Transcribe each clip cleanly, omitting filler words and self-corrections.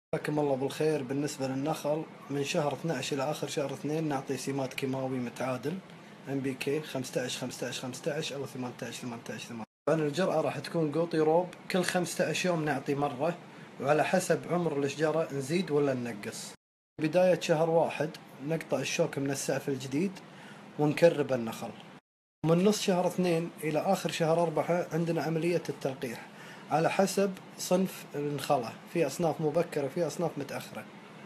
جزاكم الله بالخير. بالنسبة للنخل من شهر 12 إلى آخر شهر 2 نعطي سماد كيماوي متعادل NPK 15 أو 18. طبعا الجرعة راح تكون قوطي روب كل 15 يوم نعطي مرة، وعلى حسب عمر الأشجار نزيد ولا ننقص. بداية شهر 1 نقطع الشوك من السقف الجديد ونكرب النخل. من نص شهر 2 إلى آخر شهر 4 عندنا عملية التلقيح على حسب صنف النخلة، في أصناف مبكرة في أصناف متأخرة.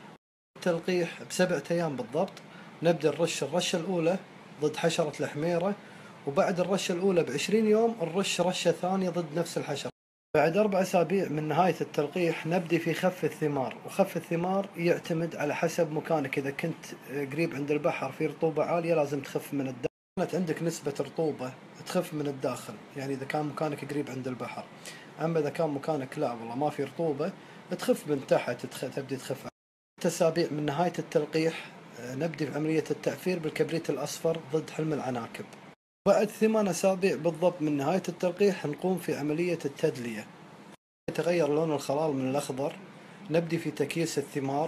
التلقيح ب7 أيام بالضبط نبدأ الرشة الأولى ضد حشرة الحميرة، وبعد الرشة الأولى ب20 يوم نرش رشة ثانية ضد نفس الحشرة. بعد 4 أسابيع من نهاية التلقيح نبدأ في خف الثمار، وخف الثمار يعتمد على حسب مكانك. إذا كنت قريب عند البحر في رطوبة عالية لازم تخف من الداخل. كانت عندك نسبة رطوبة تخف من الداخل، يعني إذا كان مكانك قريب عند البحر. أما إذا كان مكانك لا والله ما في رطوبة تخف من تحت، تبدي تخف. 6 أسابيع من نهاية التلقيح نبدأ بعملية التعفير بالكبريت الأصفر ضد حلم العناكب. بعد 8 أسابيع بالضبط من نهاية التلقيح نقوم في عملية التدلية. يتغير لون الخلال من الأخضر نبدأ في تكييس الثمار.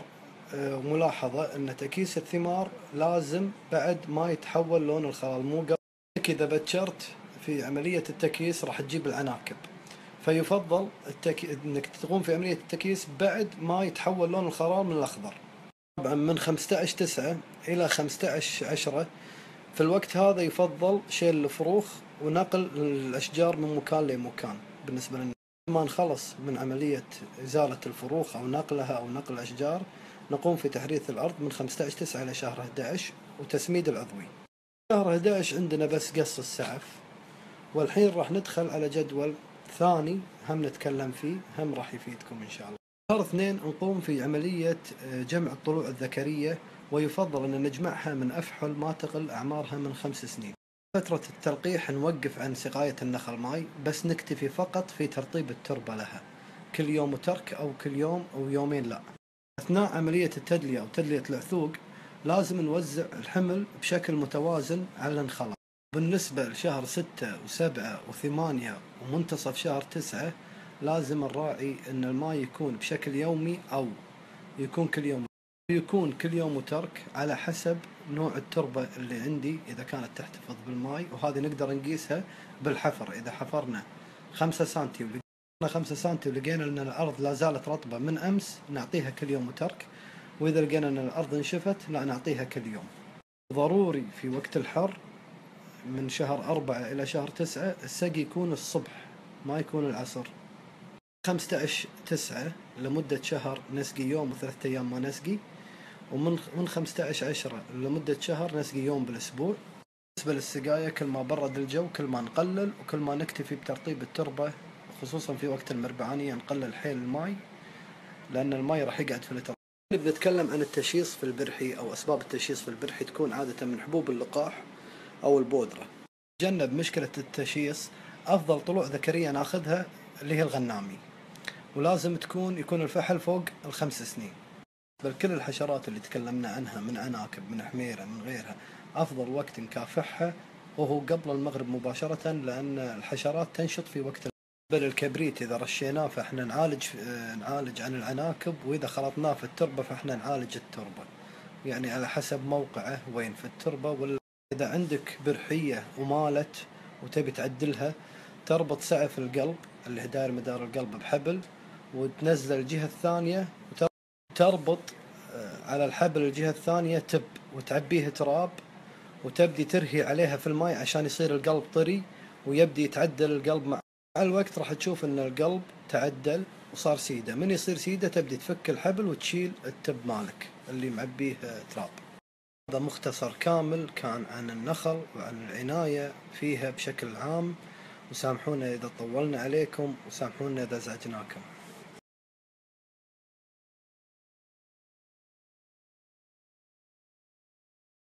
وملاحظة أن تكييس الثمار لازم بعد ما يتحول لون الخلال، مو قبل. إذا بتشرت في عملية التكييس راح تجيب العناكب، فيفضل أنك تقوم في عملية التكييس بعد ما يتحول لون الخلال من الأخضر. طبعا من 15/9 إلى 15/10 في الوقت هذا يفضل شيل الفروخ ونقل الأشجار من مكان لمكان. بالنسبة لنا ما نخلص من عملية إزالة الفروخ أو نقلها أو نقل الأشجار نقوم في تحريث الأرض من 15/9 إلى شهر 11 وتسميد العضوي. شهر 11 عندنا بس قص السعف، والحين راح ندخل على جدول ثاني هم نتكلم فيه، هم راح يفيدكم إن شاء الله. شهر 2 نقوم في عملية جمع الطلوع الذكرية، ويفضل أن نجمعها من أفحل ما تقل أعمارها من 5 سنين. فترة التلقيح نوقف عن سقاية النخل ماي، بس نكتفي فقط في ترطيب التربة لها كل يوم وترك، أو كل يوم أو يومين لا. أثناء عملية التدلية أو تدلية العثوق لازم نوزع الحمل بشكل متوازن على النخلة. بالنسبة لشهر 6 و7 و8 ومنتصف شهر 9 لازم نراعي أن الماء يكون بشكل يومي أو يكون كل يوم وترك على حسب نوع التربة اللي عندي. إذا كانت تحتفظ بالماء، وهذه نقدر نقيسها بالحفر. إذا حفرنا 5 سنتي ولقينا 5 سنتي ولقينا أن الأرض لا زالت رطبة من أمس نعطيها كل يوم وترك، وإذا لقينا أن الأرض انشفت لا نعطيها كل يوم. ضروري في وقت الحر من شهر 4 إلى شهر 9 السقي يكون الصبح ما يكون العصر. 15/9 لمدة شهر نسقي يوم و3 أيام ما نسقي، ومن 15/10 لمدة شهر نسقي يوم بالأسبوع. بالنسبة للسقاية كل ما برد الجو كل ما نقلل، وكل ما نكتفي بترطيب التربة، خصوصا في وقت المربعانية نقلل حيل الماء لأن الماء راح يقعد في التربة. بنتكلم عن التشييص في البرحي أو أسباب التشييص في البرحي تكون عادة من حبوب اللقاح أو البودرة. تجنب مشكلة التشييص أفضل طلوع ذكرية ناخذها اللي هي الغنامي، ولازم يكون الفحل فوق ال5 سنين. بل كل الحشرات اللي تكلمنا عنها من عناكب من حميرة من غيرها أفضل وقت نكافحها وهو قبل المغرب مباشرة، لأن الحشرات تنشط في وقت. بل الكبريت إذا رشيناه فإحنا نعالج عن العناكب، وإذا خلطناه في التربة فإحنا نعالج التربة، يعني على حسب موقعه وين في التربة. ولا إذا عندك برحية ومالت وتبي تعدلها تربط سعف القلب اللي داير مدار القلب بحبل وتنزل الجهة الثانية وتربط على الحبل الجهة الثانية وتعبيه تراب وتبدي ترهي عليها في الماء عشان يصير القلب طري ويبدي يتعدل القلب. مع الوقت راح تشوف ان القلب تعدل وصار سيدة. من يصير سيدة تبدي تفك الحبل وتشيل التب مالك اللي معبيه تراب. هذا مختصر كامل كان عن النخل وعن العناية فيها بشكل عام، وسامحونا إذا طولنا عليكم وسامحونا إذا ازعجناكم.